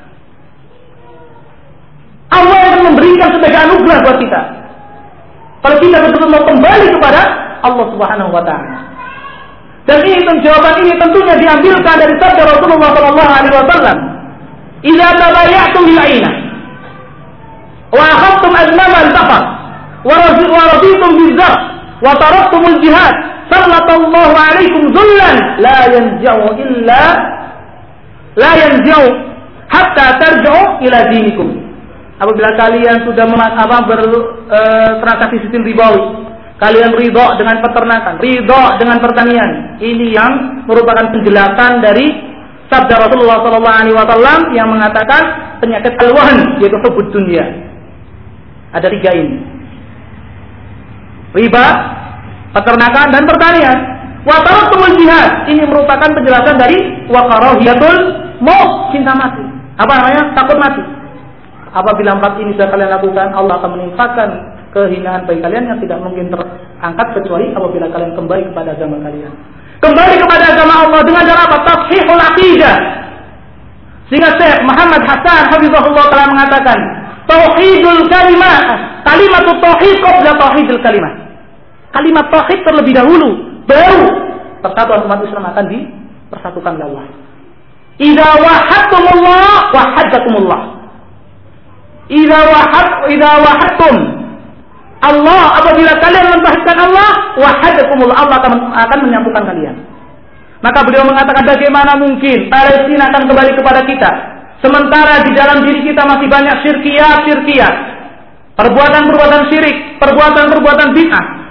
Allah akan memberikan sebagai anugerah buat kita. Kalau kita betul-betul mau kembali kepada Allah Subhanahu wa taala. Dan ini jawaban ini tentunya diambilkan dari sabda Rasulullah sallallahu alaihi wasallam, "Idza tabaya'tum bil 'ainah wa akhadtum azmam al-baqar wa raditum biz-zar wa taraktumul jihad, sallallahu alaikum dhullan la yanzi'u illa la yanzi'u hatta tarji'u ila dinikum." Apabila kalian sudah apa bertransaksi sistem ribawi, kalian ridho dengan peternakan, ridho dengan pertanian. Ini yang merupakan penjelasan dari sabda Rasulullah sallallahu alaihi wasallam yang mengatakan penyakit al-wahn, yaitu hubud dunia. Ada tiga ini: riba, peternakan, dan pertanian. Wa taraktumul jihad, ini merupakan penjelasan dari wa karahiyatul maut, cinta mati. Apa namanya? Takut mati. Apabila empat ini sudah kalian lakukan, Allah akan menimpakan kehinaan bagi kalian yang tidak mungkin terangkat kecuali apabila kalian kembali kepada agama kalian. Kembali kepada agama Allah dengan cara apa? Tashihul aqidah. Sehingga Syekh Muhammad Hasan hafizahullah taala mengatakan, tauhidul kalimah, kalimat tauhid qabla tauhidul kalimah. Kalimat tauhid terlebih dahulu, baru persatuan umat Islam akan dipersatukan oleh Allah. Idza wahadtumullah wahadakumullah. Idza wahad idza wahadtum Allah, apabila kalian mentauhidkan Allah, wahadakumullah, Allah akan, akan menyatukan kalian. Maka beliau mengatakan, bagaimana mungkin Palestina akan kembali kepada kita sementara di dalam diri kita masih banyak syirkiyat syirkiyat, perbuatan-perbuatan syirik, perbuatan-perbuatan bid'ah,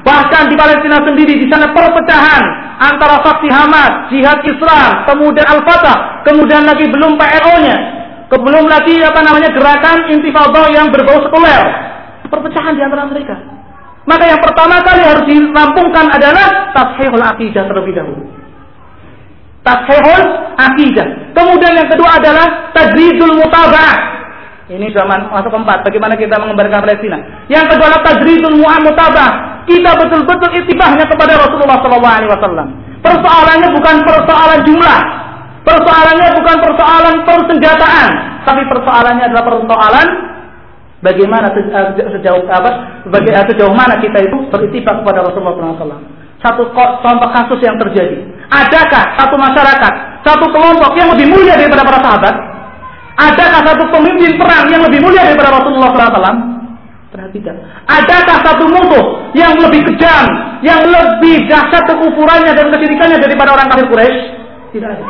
Bahkan di Palestina sendiri di sana perpecahan antara faksi Hamas, Jihad Islam, kemudian Al-Fatah, kemudian lagi belum P L O-nya, belum lagi apa namanya gerakan Intifada yang berbau sekuler. Perpecahan di antara mereka. Maka yang pertama kali harus dirampungkan adalah tashihul aqidah terlebih dahulu. Tashihul aqidah. Kemudian yang kedua adalah tajridul mutaba'ah. Ini zaman masuk keempat, bagaimana kita mengembalikan Palestina. Yang kedua adalah tajridul mutaba'ah. Kita betul-betul itibahnya kepada Rasulullah sallallahu alaihi wasallam. Persoalannya bukan persoalan jumlah. Persoalannya bukan persoalan persenjataan, tapi persoalannya adalah persoalan bagaimana sejauh apa bagaimana sejauh mana kita itu beritibah kepada Rasulullah sallallahu alaihi wasallam. Satu contoh kasus yang terjadi. Adakah satu masyarakat, satu kelompok yang lebih mulia daripada para sahabat? Adakah satu pemimpin perang yang lebih mulia daripada Rasulullah sallallahu alaihi wasallam? Tidak. Adakah satu musuh yang lebih kejam, yang lebih dahsyat kekufurannya dan kesyirikannya daripada orang kafir Quraisy? Tidak ada.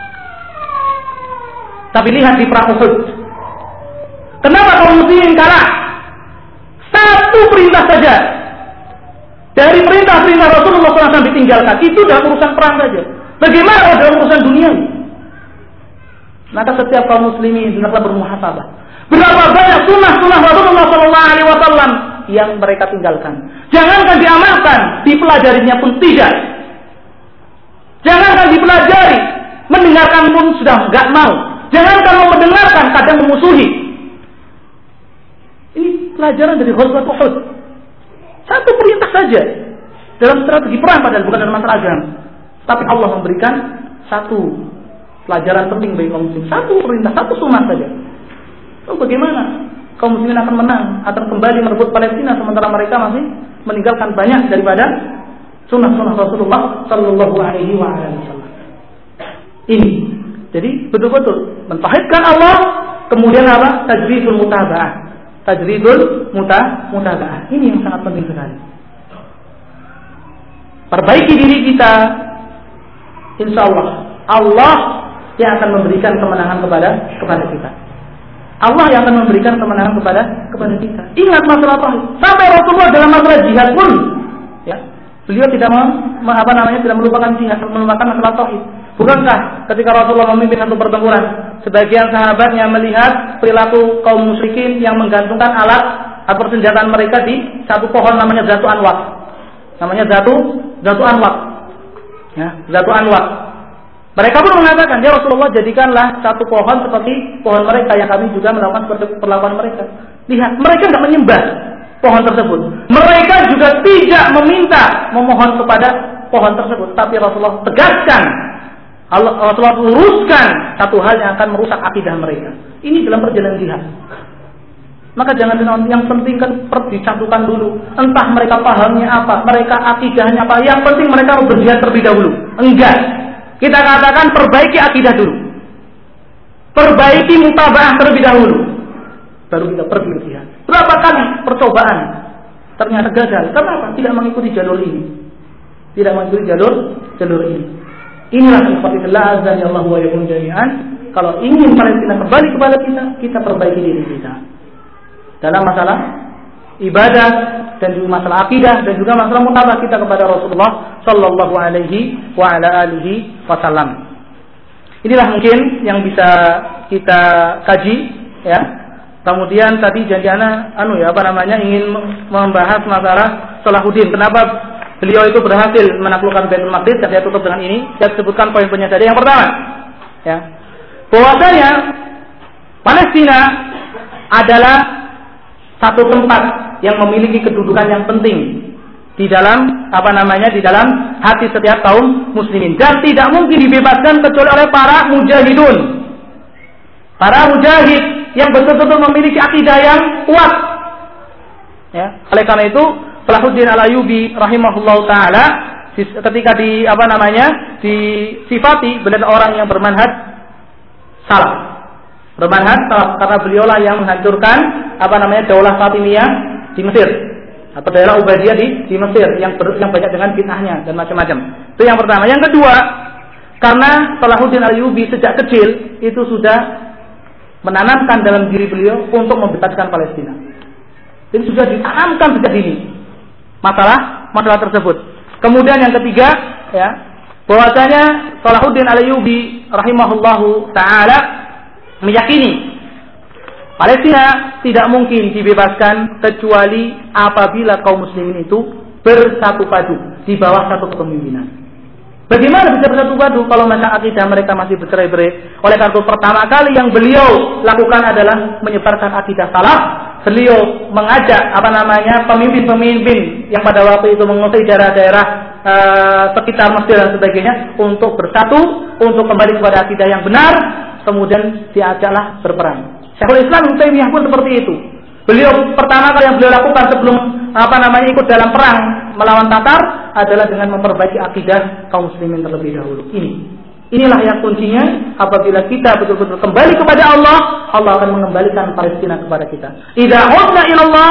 Tapi lihat di perang Uhud. Kenapa kaum muslimin kalah? Satu perintah saja dari perintah-perintah Rasulullah sallallahu alaihi wasallam ditinggalkan. Itu dalam urusan perang saja. Bagaimana dalam urusan dunia? Maka setiap kaum muslimin hendaklah bermuhasabah. Berapa banyak sunnah-sunnah Rasulullah sallallahu alaihi wasallam yang mereka tinggalkan. Jangankan diamalkan, dipelajarinya pun tidak. Jangankan dipelajari, mendengarkan pun sudah enggak mau. Jangankan mau mendengarkan, kadang memusuhi. Ini pelajaran dari Ghazwat Uhud. Satu perintah saja dalam strategi perang, padahal bukan dalam masalah agama. Tapi Allah memberikan satu pelajaran penting bagi kaum muslim. Satu perintah, satu sunnah saja. Oh, bagaimana kaum muslimin akan menang, akan kembali merebut Palestina sementara mereka masih meninggalkan banyak daripada sunnah-sunnah Rasulullah sallallahu alaihi wasallam. Ini, jadi betul-betul mentauhidkan Allah, kemudian apa? Tajridul mutaba'ah. Tajridul muta mutaba'ah. Ini yang sangat penting sekali. Perbaiki diri kita, insya Allah Allah yang akan memberikan kemenangan kepada kepada kita. Allah yang akan memberikan kemenangan kepada kepada kita. Ingat masalah tauhid. Sampai Rasulullah dalam masalah jihad pun, ya, beliau tidak mem, apa namanya tidak melupakan jihad, melupakan masalah tauhid. Bukankah ketika Rasulullah memimpin satu pertempuran, sebagian sahabatnya melihat perilaku kaum musyrikin yang menggantungkan alat atau persenjataan mereka di satu pohon namanya Zatu Anwat. Namanya Zatu Zatu Anwat. Ya, Zatu Anwat. Mereka pun mengatakan, ya Rasulullah, jadikanlah satu pohon seperti pohon mereka yang kami juga melakukan seperti perlakuan mereka. Lihat, mereka tidak menyembah pohon tersebut. Mereka juga tidak meminta, memohon kepada pohon tersebut. Tapi Rasulullah tegaskan, Allah, Rasulullah luruskan satu hal yang akan merusak akidah mereka. Ini dalam perjalanan jihad. Maka jangan yang penting kan disatukan dulu. Entah mereka pahamnya apa, mereka akidahnya apa. Yang penting mereka harus berjihad terlebih dahulu. Enggak. Kita katakan perbaiki akidah dulu. Perbaiki mutaba'ah terlebih dahulu. Baru kita pergi berjihad. Berapa kali percobaan ternyata gagal. Kenapa? Tidak mengikuti jalur ini. Tidak mengikuti jalur jalur ini. Inilah ikhwatillah azza wa jalla wa yakum jami'an. Kalau ingin Palestina kembali kepada kita, kita perbaiki diri kita. Dalam masalah ibadah dan juga masalah akidah dan juga masalah mutabah kita kepada Rasulullah sallallahu alaihi wa ala alihi wasallam. Inilah mungkin yang bisa kita kaji, ya. Kemudian tadi janji ana anu ya apa namanya ingin membahas masalah Salahuddin. Kenapa beliau itu berhasil menaklukkan Baitul Maqdis? Saya tutup dengan ini. Saya sebutkan poin-poinnya tadi. Yang pertama, ya, bahwasanya Palestina adalah satu tempat yang memiliki kedudukan yang penting di dalam apa namanya di dalam hati setiap kaum muslimin dan tidak mungkin dibebaskan kecuali oleh para mujahidun, para mujahid yang betul-betul memiliki akidah yang kuat. Ya, oleh karena itu Salahuddin Al-Ayyubi rahimahullah taala ketika di apa namanya disifati benar orang yang bermanhaj salaf. Bermanhaj salaf karena beliaulah yang menghancurkan apa namanya Daulah Fatimiyah di Mesir atau daerah Ubaidiyah di, di Mesir yang ber, yang banyak dengan bid'ahnya dan macam-macam. Itu yang pertama. Yang kedua, karena Salahuddin Al-Ayyubi sejak kecil itu sudah menanamkan dalam diri beliau untuk membebaskan Palestina. Jadi sudah ditanamkan sejak dini masalah masalah tersebut. Kemudian yang ketiga, ya, bahwasanya Salahuddin Al-Ayyubi rahimahullahu taala meyakini Palestina tidak mungkin dibebaskan kecuali apabila kaum muslimin itu bersatu padu di bawah satu kepemimpinan. Bagaimana bisa bersatu padu kalau masa akidah mereka masih bercerai-berai? Oleh karena itu pertama kali yang beliau lakukan adalah menyebarkan akidah salaf. Beliau mengajak apa namanya pemimpin-pemimpin yang pada waktu itu menguasai daerah-daerah uh, sekitar Mesir dan sebagainya untuk bersatu, untuk kembali kepada akidah yang benar. Kemudian diajaklah berperang. Syekhul Islam Ibnu Taimiyah pun seperti itu. Beliau pertama kali yang beliau lakukan sebelum apa namanya ikut dalam perang melawan Tatar adalah dengan memperbaiki akidah kaum muslimin terlebih dahulu. Ini, inilah yang kuncinya. Apabila kita betul-betul kembali kepada Allah, Allah akan mengembalikan Palestina kepada kita. Idza udna ilallah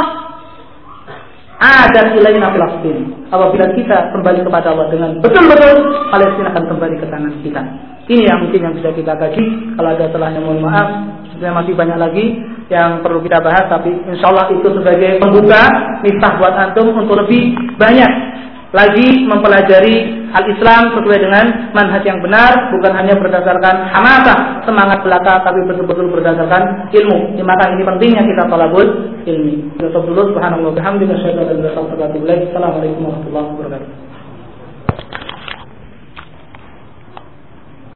adan ilaina Filastin. Apabila kita kembali kepada Allah dengan betul-betul, Palestina akan kembali ke tangan kita. Ini yang mungkin yang bisa kita kaji. Kalau ada salahnya mohon maaf. Sebenarnya masih banyak lagi yang perlu kita bahas, tapi insya Allah itu sebagai pembuka miftah buat antum untuk lebih banyak lagi mempelajari al-Islam sesuai dengan manhaj yang benar, bukan hanya berdasarkan hamasah, semangat belaka, tapi betul-betul berdasarkan ilmu. Maka ini pentingnya kita talabul ilmi. Tutup dulu. Subhanallah, bihamdihi, asyhadu an la ilaha illa anta, astaghfiruka wa atubu ilaik. Assalamualaikum warahmatullahi wabarakatuh.